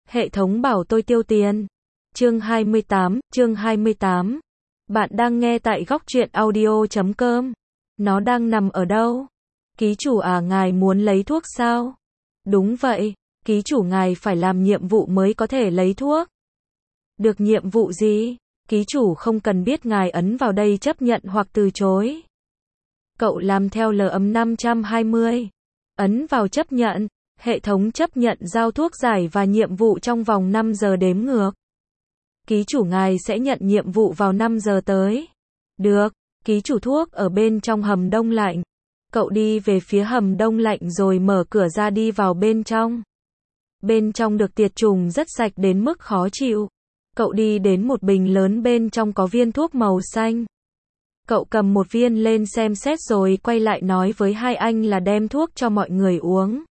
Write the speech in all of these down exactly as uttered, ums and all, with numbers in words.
Hệ thống bảo tôi tiêu tiền. Chương hai mươi tám, chương hai mươi tám. Bạn đang nghe tại góc truyện audio chấm com. Nó đang nằm ở đâu? Ký chủ à, ngài muốn lấy thuốc sao? Đúng vậy, ký chủ ngài phải làm nhiệm vụ mới có thể lấy thuốc. Được nhiệm vụ gì? Ký chủ không cần biết, ngài ấn vào đây chấp nhận hoặc từ chối. Cậu làm theo L ấm năm trăm hai mươi. Ấn vào chấp nhận. Hệ thống chấp nhận giao thuốc giải và nhiệm vụ trong vòng năm giờ đếm ngược. Ký chủ ngài sẽ nhận nhiệm vụ vào năm giờ tới. Được, ký chủ, thuốc ở bên trong hầm đông lạnh. Cậu đi về phía hầm đông lạnh rồi mở cửa ra đi vào bên trong. Bên trong được tiệt trùng rất sạch đến mức khó chịu. Cậu đi đến một bình lớn, bên trong có viên thuốc màu xanh. Cậu cầm một viên lên xem xét rồi quay lại nói với hai anh là đem thuốc cho mọi người uống.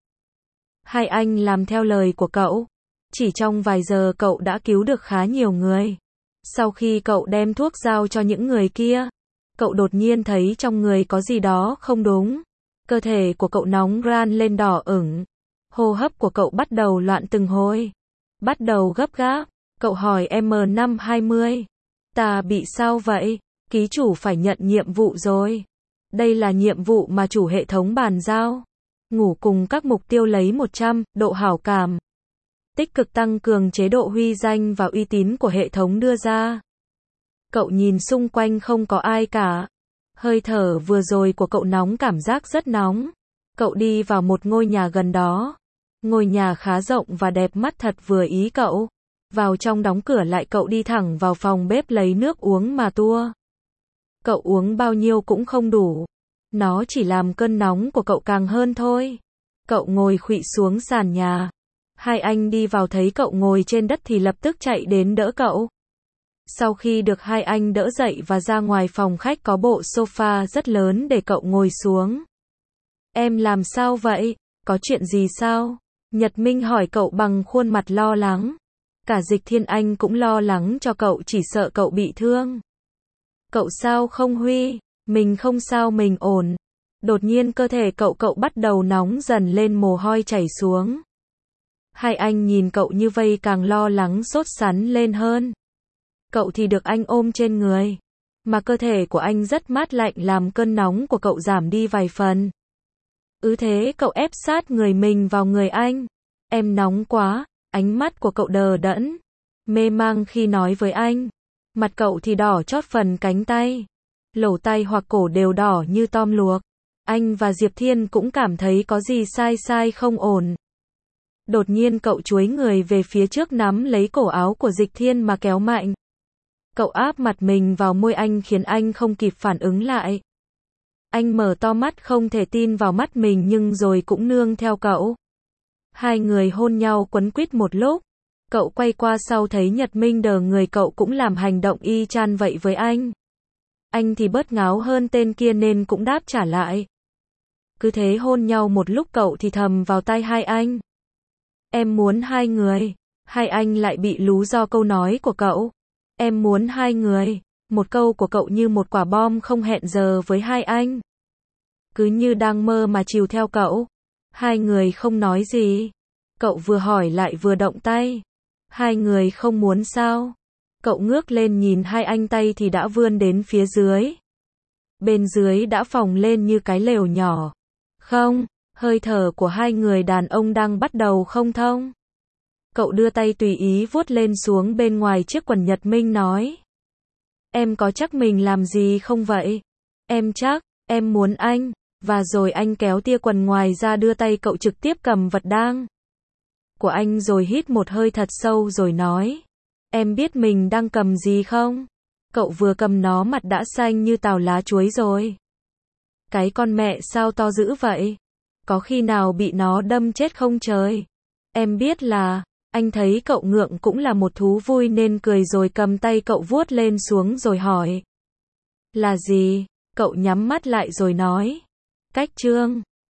Hai anh làm theo lời của cậu. Chỉ trong vài giờ cậu đã cứu được khá nhiều người. Sau khi cậu đem thuốc giao cho những người kia, cậu đột nhiên thấy trong người có gì đó không đúng. Cơ thể của cậu nóng ran lên, đỏ ửng. Hô hấp của cậu bắt đầu loạn từng hồi. Bắt đầu gấp gáp. Cậu hỏi M năm hai mươi. Ta bị sao vậy? Ký chủ phải nhận nhiệm vụ rồi. Đây là nhiệm vụ mà chủ hệ thống bàn giao. Ngủ cùng các mục tiêu lấy một trăm độ hảo cảm. Tích cực tăng cường chế độ huy danh và uy tín của hệ thống đưa ra. Cậu nhìn xung quanh không có ai cả. Hơi thở vừa rồi của cậu nóng, cảm giác rất nóng. Cậu đi vào một ngôi nhà gần đó. Ngôi nhà khá rộng và đẹp mắt, thật vừa ý cậu. Vào trong đóng cửa lại, cậu đi thẳng vào phòng bếp lấy nước uống mà tua. Cậu uống bao nhiêu cũng không đủ. Nó chỉ làm cơn nóng của cậu càng hơn thôi. Cậu ngồi khuỵu xuống sàn nhà. Hai anh đi vào thấy cậu ngồi trên đất thì lập tức chạy đến đỡ cậu. Sau khi được hai anh đỡ dậy và ra ngoài phòng khách có bộ sofa rất lớn để cậu ngồi xuống. Em làm sao vậy? Có chuyện gì sao? Nhật Minh hỏi cậu bằng khuôn mặt lo lắng. Cả Dịch Thiên Anh cũng lo lắng cho cậu, chỉ sợ cậu bị thương. Cậu sao không Huy? Mình không sao, mình ổn. Đột nhiên cơ thể cậu cậu bắt đầu nóng dần lên, mồ hôi chảy xuống. Hai anh nhìn cậu như vây càng lo lắng sốt sắng lên hơn. Cậu thì được anh ôm trên người. Mà cơ thể của anh rất mát lạnh, làm cơn nóng của cậu giảm đi vài phần. Cứ thế cậu ép sát người mình vào người anh. Em nóng quá. Ánh mắt của cậu đờ đẫn, mê mang khi nói với anh. Mặt cậu thì đỏ chót phần cánh tay. Lỗ tai hoặc cổ đều đỏ như tôm luộc. Anh và Diệp Thiên cũng cảm thấy có gì sai sai không ổn. Đột nhiên cậu chuối người về phía trước, nắm lấy cổ áo của Dịch Thiên mà kéo mạnh. Cậu áp mặt mình vào môi anh khiến anh không kịp phản ứng lại. Anh mở to mắt không thể tin vào mắt mình, nhưng rồi cũng nương theo cậu. Hai người hôn nhau quấn quýt một lúc. Cậu quay qua sau thấy Nhật Minh đờ người, cậu cũng làm hành động y chang vậy với anh. Anh thì bớt ngáo hơn tên kia nên cũng đáp trả lại. Cứ thế hôn nhau một lúc, cậu thì thầm vào tai hai anh. Em muốn hai người. Hai anh lại bị lú do câu nói của cậu. Em muốn hai người. Một câu của cậu như một quả bom không hẹn giờ với hai anh. Cứ như đang mơ mà chiều theo cậu. Hai người không nói gì. Cậu vừa hỏi lại vừa động tay. Hai người không muốn sao? Cậu ngước lên nhìn hai anh, tay thì đã vươn đến phía dưới. Bên dưới đã phồng lên như cái lều nhỏ. Không, hơi thở của hai người đàn ông đang bắt đầu không thông. Cậu đưa tay tùy ý vuốt lên xuống bên ngoài chiếc quần. Nhật Minh nói. Em có chắc mình làm gì không vậy? Em chắc, em muốn anh. Và rồi anh kéo tia quần ngoài ra, đưa tay cậu trực tiếp cầm vật đang của anh rồi hít một hơi thật sâu rồi nói. Em biết mình đang cầm gì không? Cậu vừa cầm nó mặt đã xanh như tàu lá chuối rồi. Cái con mẹ sao to dữ vậy? Có khi nào bị nó đâm chết không trời? Em biết là, anh thấy cậu ngượng cũng là một thú vui nên cười rồi cầm tay cậu vuốt lên xuống rồi hỏi. Là gì? Cậu nhắm mắt lại rồi nói. Cách trương.